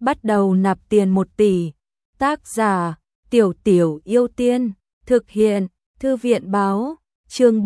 bắt đầu nạp tiền 1 tỷ. Tác giả Tiểu Tiểu Yêu Tiên. Thực hiện Thư viện Báo. Chương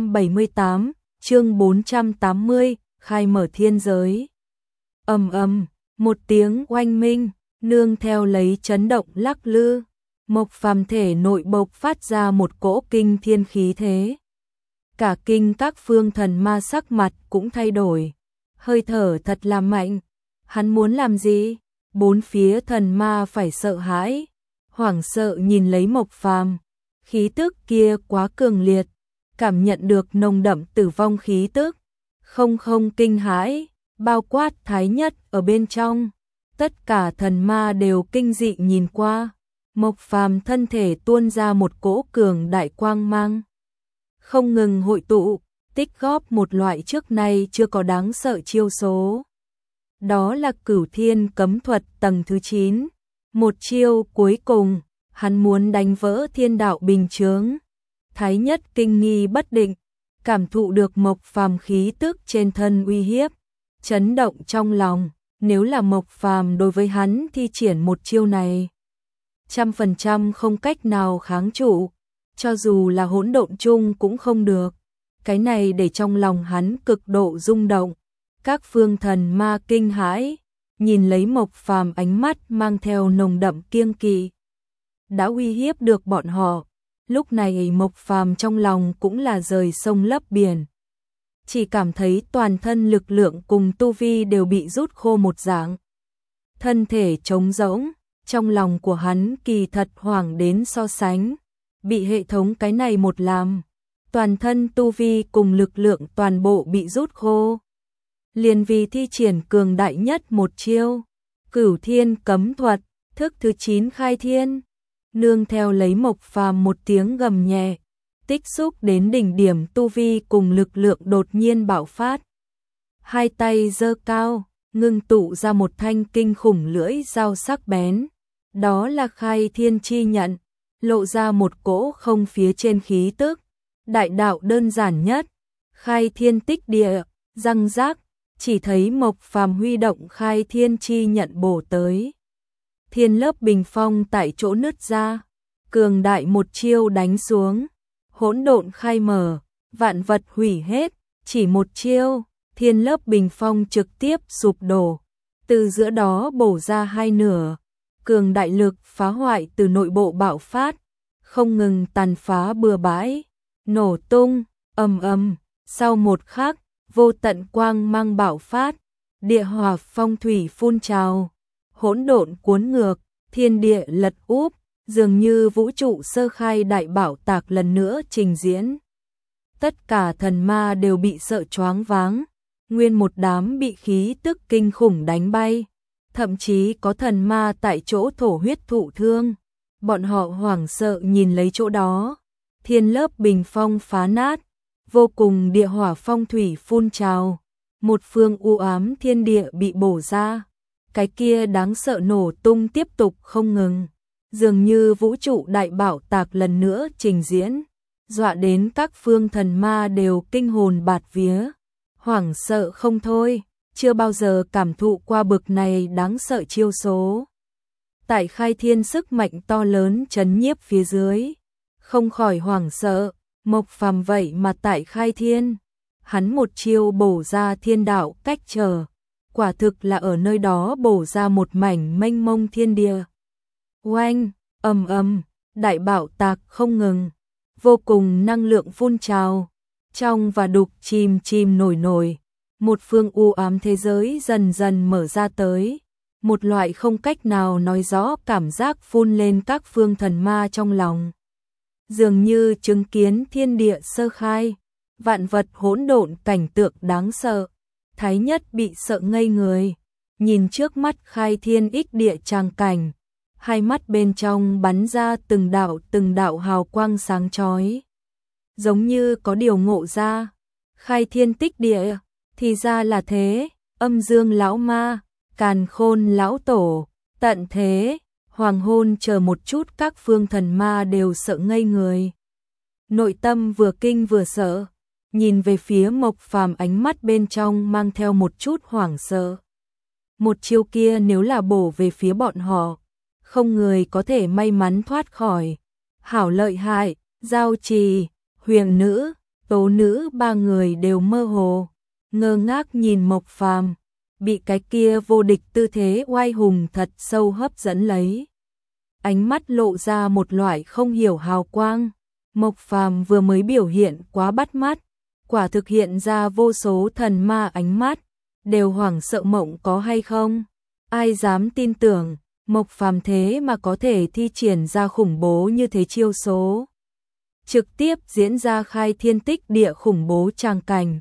478, chương 480, khai mở thiên giới. Ầm ầm, một tiếng oanh minh, nương theo lấy chấn động lắc lư, Mộc Phàm thể nội bộc phát ra một cỗ kinh thiên khí thế. Cả kinh các phương thần ma sắc mặt cũng thay đổi, hơi thở thật là mạnh. Hắn muốn làm gì? Bốn phía thần ma phải sợ hãi, hoảng sợ nhìn lấy Mộc Phàm. Khí tức kia quá cường liệt, cảm nhận được nồng đậm tử vong khí tức, không kinh hãi, bao quát Thái Nhất ở bên trong. Tất cả thần ma đều kinh dị nhìn qua, Mộc Phàm thân thể tuôn ra một cỗ cường đại quang mang, không ngừng hội tụ, tích góp một loại trước nay chưa có đáng sợ chiêu số. Đó là Cửu Thiên Cấm Thuật tầng thứ 9, một chiêu cuối cùng, hắn muốn đánh vỡ thiên đạo bình chướng. Thái Nhất kinh nghi bất định, cảm thụ được Mộc Phàm khí tức trên thân uy hiếp, chấn động trong lòng. Nếu là Mộc Phàm đối với hắn thi triển một chiêu này, 100% không cách nào kháng trụ, cho dù là hỗn độn chung cũng không được. Cái này để trong lòng hắn cực độ rung động. Các phương thần ma kinh hãi, nhìn lấy Mộc Phàm ánh mắt mang theo nồng đậm kiêng kỵ. Đã uy hiếp được bọn họ, lúc này Mộc Phàm trong lòng cũng là rời sông lấp biển. Chỉ cảm thấy toàn thân lực lượng cùng tu vi đều bị rút khô một dạng. Thân thể trống rỗng, trong lòng của hắn kỳ thật hoảng đến so sánh. Bị hệ thống cái này một làm, toàn thân tu vi cùng lực lượng toàn bộ bị rút khô. Liền vì thi triển cường đại nhất một chiêu, Cửu Thiên Cấm Thuật, thức thứ 9 khai thiên. Nương theo lấy Mộc Phàm một tiếng gầm nhẹ, tích xúc đến đỉnh điểm tu vi cùng lực lượng đột nhiên bạo phát. Hai tay giơ cao, ngưng tụ ra một thanh kinh khủng lưỡi dao sắc bén. Đó là khai thiên chi nhận, lộ ra một cỗ không phía trên khí tức. Đại đạo đơn giản nhất, khai thiên tích địa, răng rác, chỉ thấy Mộc Phàm huy động khai thiên chi nhận bổ tới. Thiên lớp bình phong tại chỗ nứt ra, cường đại một chiêu đánh xuống, hỗn độn khai mở, vạn vật hủy hết, chỉ một chiêu, thiên lớp bình phong trực tiếp sụp đổ, từ giữa đó bổ ra hai nửa, cường đại lực phá hoại từ nội bộ bạo phát, không ngừng tàn phá bừa bãi, nổ tung, ầm ầm, sau một khắc, vô tận quang mang bạo phát, địa hỏa phong thủy phun trào, hỗn độn cuốn ngược, thiên địa lật úp, dường như vũ trụ sơ khai đại bảo tạc lần nữa trình diễn. Tất cả thần ma đều bị sợ choáng váng, nguyên một đám bị khí tức kinh khủng đánh bay, thậm chí có thần ma tại chỗ thổ huyết thụ thương. Bọn họ hoảng sợ nhìn lấy chỗ đó, thiên lớp bình phong phá nát, vô cùng địa hỏa phong thủy phun trào, một phương u ám thiên địa bị bổ ra. Cái kia đáng sợ nổ tung tiếp tục không ngừng, dường như vũ trụ đại bảo tạc lần nữa trình diễn, dọa đến các phương thần ma đều kinh hồn bạt vía, hoảng sợ không thôi, chưa bao giờ cảm thụ qua bực này đáng sợ chiêu số. Tại khai thiên sức mạnh to lớn chấn nhiếp phía dưới, không khỏi hoảng sợ, Mộc Phàm vậy mà tại khai thiên, hắn một chiêu bổ ra thiên đạo cách trở. Quả thực là ở nơi đó bổ ra một mảnh mênh mông thiên địa. Oanh, ầm ầm, đại bạo tạc không ngừng, vô cùng năng lượng phun trào, trong và đục chìm nổi, một phương u ám thế giới dần dần mở ra tới, một loại không cách nào nói rõ cảm giác phun lên các phương thần ma trong lòng. Dường như chứng kiến thiên địa sơ khai, vạn vật hỗn độn cảnh tượng đáng sợ. Thái Nhất bị sợ ngây người, nhìn trước mắt khai thiên ích địa tràng cảnh, hai mắt bên trong bắn ra từng đạo hào quang sáng chói. Giống như có điều ngộ ra, khai thiên tích địa, thì ra là thế, âm dương lão ma, càn khôn lão tổ, tận thế, hoàng hôn chờ một chút các phương thần ma đều sợ ngây người. Nội tâm vừa kinh vừa sợ. Nhìn về phía Mộc Phàm ánh mắt bên trong mang theo một chút hoảng sợ. Một chiêu kia nếu là bổ về phía bọn họ, không người có thể may mắn thoát khỏi. Hảo lợi hại, Giao Trì, Huyền Nữ, Tố Nữ ba người đều mơ hồ, ngơ ngác nhìn Mộc Phàm, bị cái kia vô địch tư thế oai hùng thật sâu hấp dẫn lấy. Ánh mắt lộ ra một loại không hiểu hào quang. Mộc Phàm vừa mới biểu hiện quá bắt mắt, quả thực hiện ra vô số thần ma ánh mắt, đều hoảng sợ mộng có hay không. Ai dám tin tưởng, Mộc Phàm thế mà có thể thi triển ra khủng bố như thế chiêu số. Trực tiếp diễn ra khai thiên tích địa khủng bố tràng cảnh.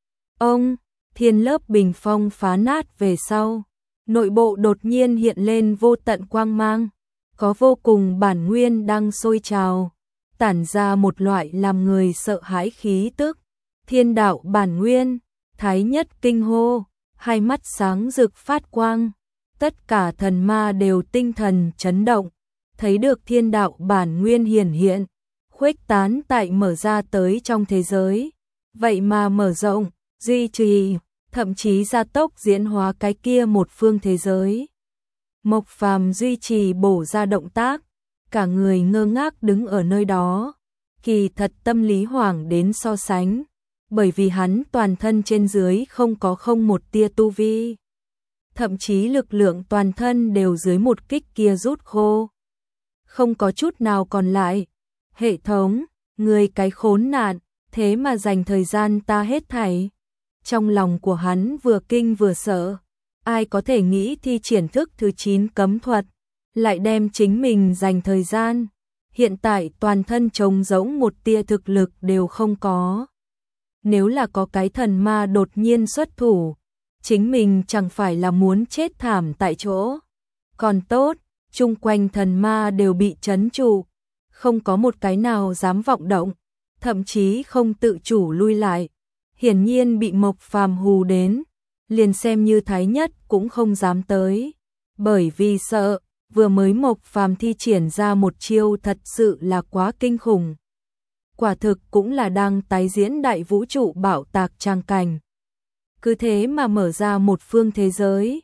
Ông, thiên lớp bình phong phá nát về sau, nội bộ đột nhiên hiện lên vô tận quang mang, có vô cùng bản nguyên đang sôi trào, tản ra một loại làm người sợ hãi khí tức. Thiên đạo bản nguyên, Thái Nhất kinh hô, hai mắt sáng rực phát quang, tất cả thần ma đều tinh thần chấn động, thấy được thiên đạo bản nguyên hiển hiện, khuếch tán tại mở ra tới trong thế giới, vậy mà mở rộng, duy trì, thậm chí gia tốc diễn hóa cái kia một phương thế giới. Mộc Phàm duy trì bổ ra động tác, cả người ngơ ngác đứng ở nơi đó, kỳ thật tâm lý hoảng đến so sánh, bởi vì hắn toàn thân trên dưới không có không một tia tu vi, thậm chí lực lượng toàn thân đều dưới một kích kia rút khô, không có chút nào còn lại. Hệ thống, người cái khốn nạn, thế mà dành thời gian ta hết thảy. Trong lòng của hắn vừa kinh vừa sợ, ai có thể nghĩ thi triển thức thứ 9 cấm thuật, lại đem chính mình dành thời gian, hiện tại toàn thân trống rỗng một tia thực lực đều không có. Nếu là có cái thần ma đột nhiên xuất thủ, chính mình chẳng phải là muốn chết thảm tại chỗ. Còn tốt, chung quanh thần ma đều bị trấn trụ, không có một cái nào dám vọng động, thậm chí không tự chủ lui lại. Hiển nhiên bị Mộc Phàm hù đến, liền xem như Thái Nhất cũng không dám tới, bởi vì sợ, vừa mới Mộc Phàm thi triển ra một chiêu thật sự là quá kinh khủng. Quả thực cũng là đang tái diễn đại vũ trụ bạo tạc tràng cảnh. Cứ thế mà mở ra một phương thế giới.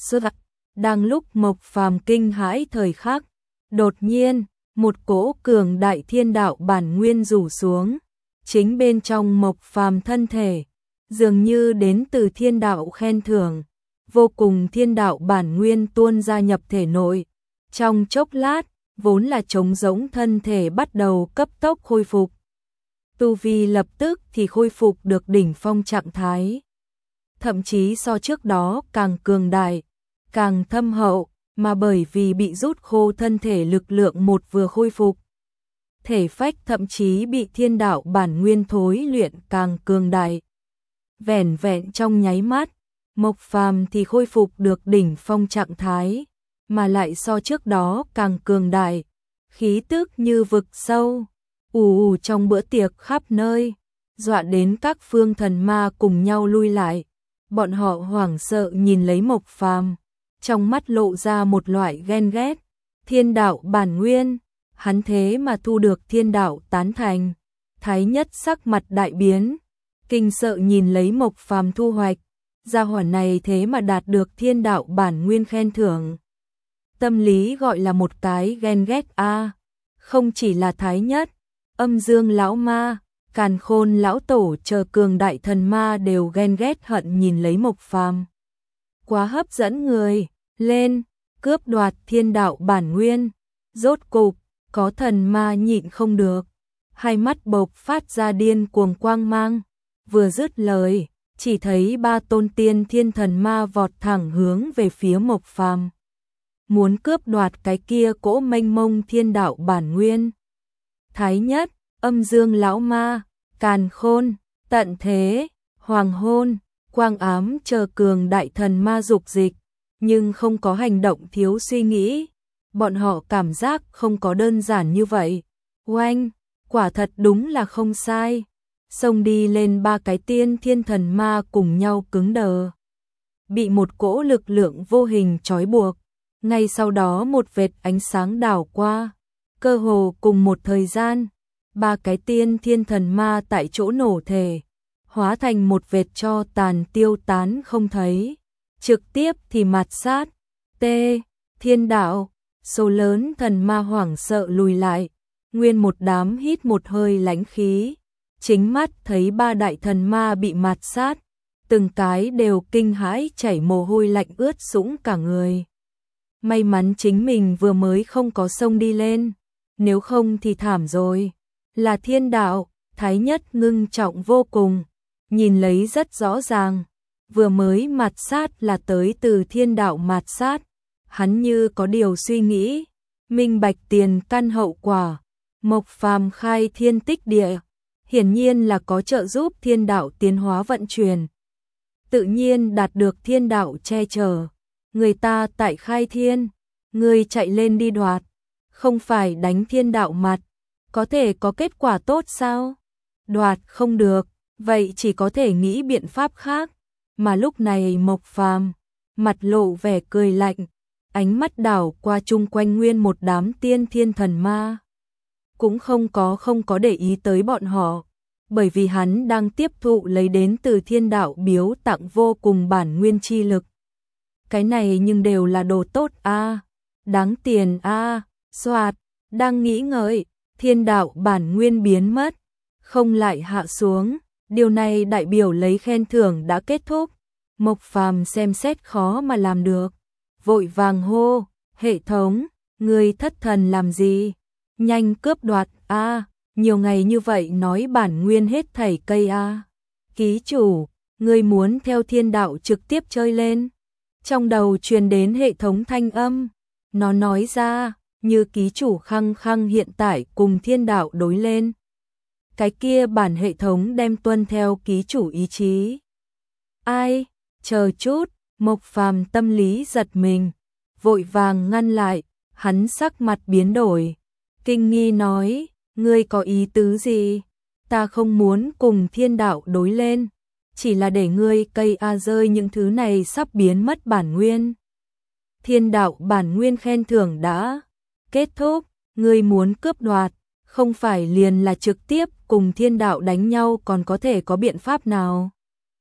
Đang lúc Mộc Phàm kinh hãi thời khắc, đột nhiên, một cỗ cường đại thiên đạo bản nguyên rủ xuống, chính bên trong Mộc Phàm thân thể, dường như đến từ thiên đạo khen thưởng, vô cùng thiên đạo bản nguyên tuôn ra nhập thể nội. Trong chốc lát, vốn là trống rỗng thân thể bắt đầu cấp tốc khôi phục. Tu vi lập tức thì khôi phục được đỉnh phong trạng thái. Thậm chí so trước đó càng cường đại, càng thâm hậu, mà bởi vì bị rút khô thân thể lực lượng một vừa khôi phục. Thể phách thậm chí bị thiên đạo bản nguyên thối luyện càng cường đại. Vẻn vẹn trong nháy mắt, Mộc Phàm thì khôi phục được đỉnh phong trạng thái, mà lại so trước đó càng cường đại, khí tức như vực sâu, ù trong bữa tiệc khắp nơi, dọa đến các phương thần ma cùng nhau lui lại. Bọn họ hoảng sợ nhìn lấy Mộc Phàm, trong mắt lộ ra một loại ghen ghét. Thiên đạo bản nguyên, hắn thế mà thu được thiên đạo tán thành. Thái Nhất sắc mặt đại biến, kinh sợ nhìn lấy Mộc Phàm thu hoạch, gia hỏa này thế mà đạt được thiên đạo bản nguyên khen thưởng. Tâm lý gọi là một cái ghen ghét a. Không chỉ là Thái Nhất, Âm Dương lão ma, Càn Khôn lão tổ chờ cường đại thần ma đều ghen ghét hận nhìn lấy Mộc Phàm. Quá hấp dẫn người, lên, cướp đoạt thiên đạo bản nguyên. Rốt cục, có thần ma nhịn không được, hai mắt bộc phát ra điên cuồng quang mang, vừa dứt lời, chỉ thấy ba tôn tiên thiên thần ma vọt thẳng hướng về phía Mộc Phàm, muốn cướp đoạt cái kia cỗ mênh mông thiên đạo bản nguyên. Thái Nhất, Âm Dương lão ma, Càn Khôn, Tận Thế, Hoàng Hôn, Quang Ám chờ cường đại thần ma dục dịch, nhưng không có hành động thiếu suy nghĩ. Bọn họ cảm giác không có đơn giản như vậy. Oanh, quả thật đúng là không sai. Xông đi lên ba cái tiên thiên thần ma cùng nhau cứng đờ, bị một cỗ lực lượng vô hình trói buộc. Ngay sau đó một vệt ánh sáng đảo qua, cơ hồ cùng một thời gian, ba cái tiên thiên thần ma tại chỗ nổ thể, hóa thành một vệt tro tàn tiêu tán không thấy. trực tiếp thì mạt sát. T. Thiên đạo, số lớn thần ma hoảng sợ lùi lại, nguyên một đám hít một hơi lãnh khí, chính mắt thấy ba đại thần ma bị mạt sát, từng cái đều kinh hãi chảy mồ hôi lạnh ướt sũng cả người. May mắn chính mình vừa mới không có xông đi lên, nếu không thì thảm rồi. Là thiên đạo, Thái Nhất ngưng trọng vô cùng, nhìn lấy rất rõ ràng, vừa mới mạt sát là tới từ thiên đạo mạt sát, hắn như có điều suy nghĩ, minh bạch tiền căn hậu quả, Mộc Phàm khai thiên tích địa, hiển nhiên là có trợ giúp thiên đạo tiến hóa vận chuyển. Tự nhiên đạt được thiên đạo che chở, người ta tại khai thiên, người chạy lên đi đoạt, không phải đánh thiên đạo mặt, có thể có kết quả tốt sao? Đoạt không được, vậy chỉ có thể nghĩ biện pháp khác, mà lúc này Mộc Phàm mặt lộ vẻ cười lạnh, ánh mắt đảo qua chung quanh nguyên một đám tiên thiên thần ma. Cũng không có để ý tới bọn họ, bởi vì hắn đang tiếp thụ lấy đến từ thiên đạo biếu tặng vô cùng bản nguyên chi lực. Cái này nhưng đều là đồ tốt a, đáng tiền a, xoạt, đang nghĩ ngợi, thiên đạo bản nguyên biến mất, không lại hạ xuống, điều này đại biểu lấy khen thưởng đã kết thúc. Mộc Phàm xem xét khó mà làm được, vội vàng hô, hệ thống, ngươi thất thần làm gì? Nhanh cướp đoạt a, nhiều ngày như vậy nói bản nguyên hết thảy cây a. Ký chủ, ngươi muốn theo thiên đạo trực tiếp chơi lên. Trong đầu truyền đến hệ thống thanh âm, nó nói ra, như ký chủ khăng khăng hiện tại cùng thiên đạo đối lên. Cái kia bản hệ thống đem tuân theo ký chủ ý chí. Ai, chờ chút, Mộc Phàm tâm lý giật mình, vội vàng ngăn lại, hắn sắc mặt biến đổi, kinh nghi nói, ngươi có ý tứ gì? Ta không muốn cùng thiên đạo đối lên, chỉ là để ngươi cây a rơi những thứ này sắp biến mất bản nguyên. Thiên đạo bản nguyên khen thưởng đã kết thúc, ngươi muốn cướp đoạt, không phải liền là trực tiếp cùng thiên đạo đánh nhau còn có thể có biện pháp nào?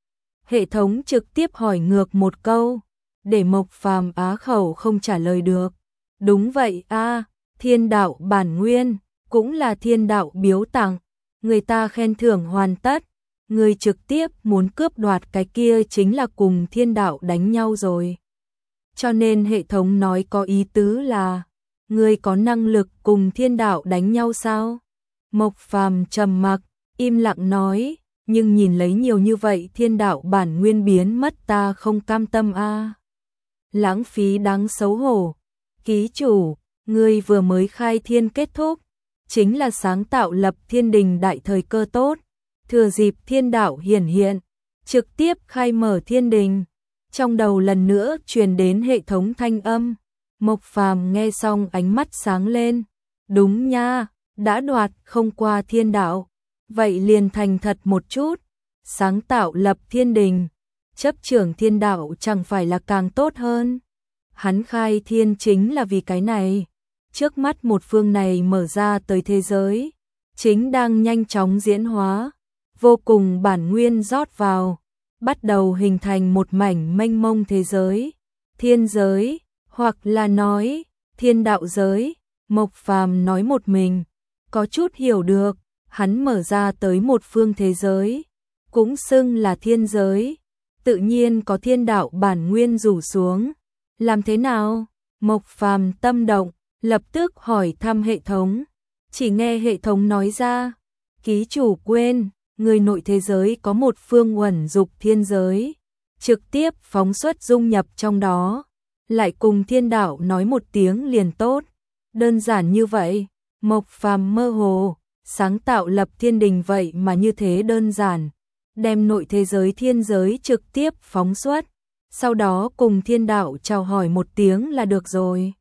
Hệ thống trực tiếp hỏi ngược một câu, để Mộc Phàm á khẩu không trả lời được. Đúng vậy a, thiên đạo bản nguyên, cũng là thiên đạo biếu tặng, người ta khen thưởng hoàn tất, người trực tiếp muốn cướp đoạt cái kia chính là cùng thiên đạo đánh nhau rồi. Cho nên hệ thống nói có ý tứ là, người có năng lực cùng thiên đạo đánh nhau sao? Mộc Phàm trầm mặc, im lặng nói, nhưng nhìn lấy nhiều như vậy thiên đạo bản nguyên biến mất ta không cam tâm a. Lãng phí đáng xấu hổ. Ký chủ, ngươi vừa mới khai thiên kết thúc, chính là sáng tạo lập thiên đình đại thời cơ tốt, thừa dịp thiên đạo hiển hiện, trực tiếp khai mở thiên đình. Trong đầu lần nữa truyền đến hệ thống thanh âm, Mộc Phàm nghe xong ánh mắt sáng lên, đúng nha, đã đoạt không qua thiên đạo, vậy liền thành thật một chút, sáng tạo lập thiên đình, chấp trưởng thiên đạo chẳng phải là càng tốt hơn. Hắn khai thiên chính là vì cái này, trước mắt một phương này mở ra tới thế giới, chính đang nhanh chóng diễn hóa, vô cùng bản nguyên rót vào, bắt đầu hình thành một mảnh mênh mông thế giới, thiên giới, hoặc là nói, thiên đạo giới. Mộc Phàm nói một mình, có chút hiểu được, hắn mở ra tới một phương thế giới, cũng xưng là thiên giới, tự nhiên có thiên đạo bản nguyên rủ xuống. Làm thế nào? Mộc Phàm tâm động, lập tức hỏi thăm hệ thống, chỉ nghe hệ thống nói ra, ký chủ quên, người nội thế giới có một phương uẩn dục thiên giới, trực tiếp phóng xuất dung nhập trong đó, lại cùng thiên đạo nói một tiếng liền tốt, đơn giản như vậy. Mộc Phàm mơ hồ, sáng tạo lập thiên đình vậy mà như thế đơn giản, đem nội thế giới thiên giới trực tiếp phóng xuất, sau đó cùng thiên đạo chào hỏi một tiếng là được rồi.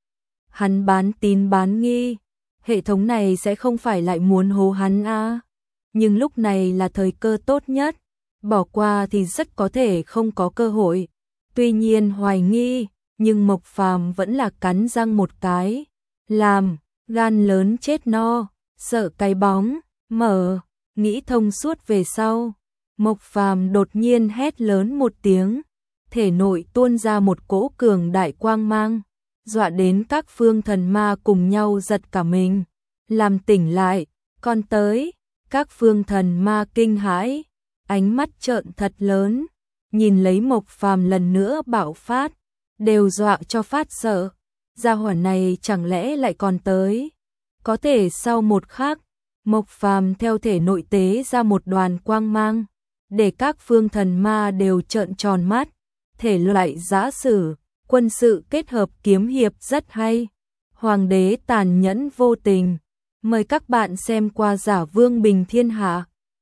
Hắn bán tín bán nghi, hệ thống này sẽ không phải lại muốn hố hắn a, nhưng lúc này là thời cơ tốt nhất, bỏ qua thì rất có thể không có cơ hội. Tuy nhiên hoài nghi, nhưng Mộc Phàm vẫn là cắn răng một cái, làm, gan lớn chết no, sợ cái bóng, mở, nghĩ thông suốt về sau. Mộc Phàm đột nhiên hét lớn một tiếng, thể nội tuôn ra một cỗ cường đại quang mang, dọa đến các phương thần ma cùng nhau giật cả mình, làm tỉnh lại, còn tới, các phương thần ma kinh hãi, ánh mắt trợn thật lớn, nhìn lấy Mộc Phàm lần nữa bạo phát, đều dọa cho phát sợ, gia hỏa này chẳng lẽ lại còn tới. Có thể sau một khắc, Mộc Phàm theo thể nội tế ra một đoàn quang mang, để các phương thần ma đều trợn tròn mắt, thể loại giã sử, quân sự kết hợp kiếm hiệp rất hay. Hoàng đế tàn nhẫn vô tình. Mời các bạn xem qua Giả Vương Bình Thiên Hạ.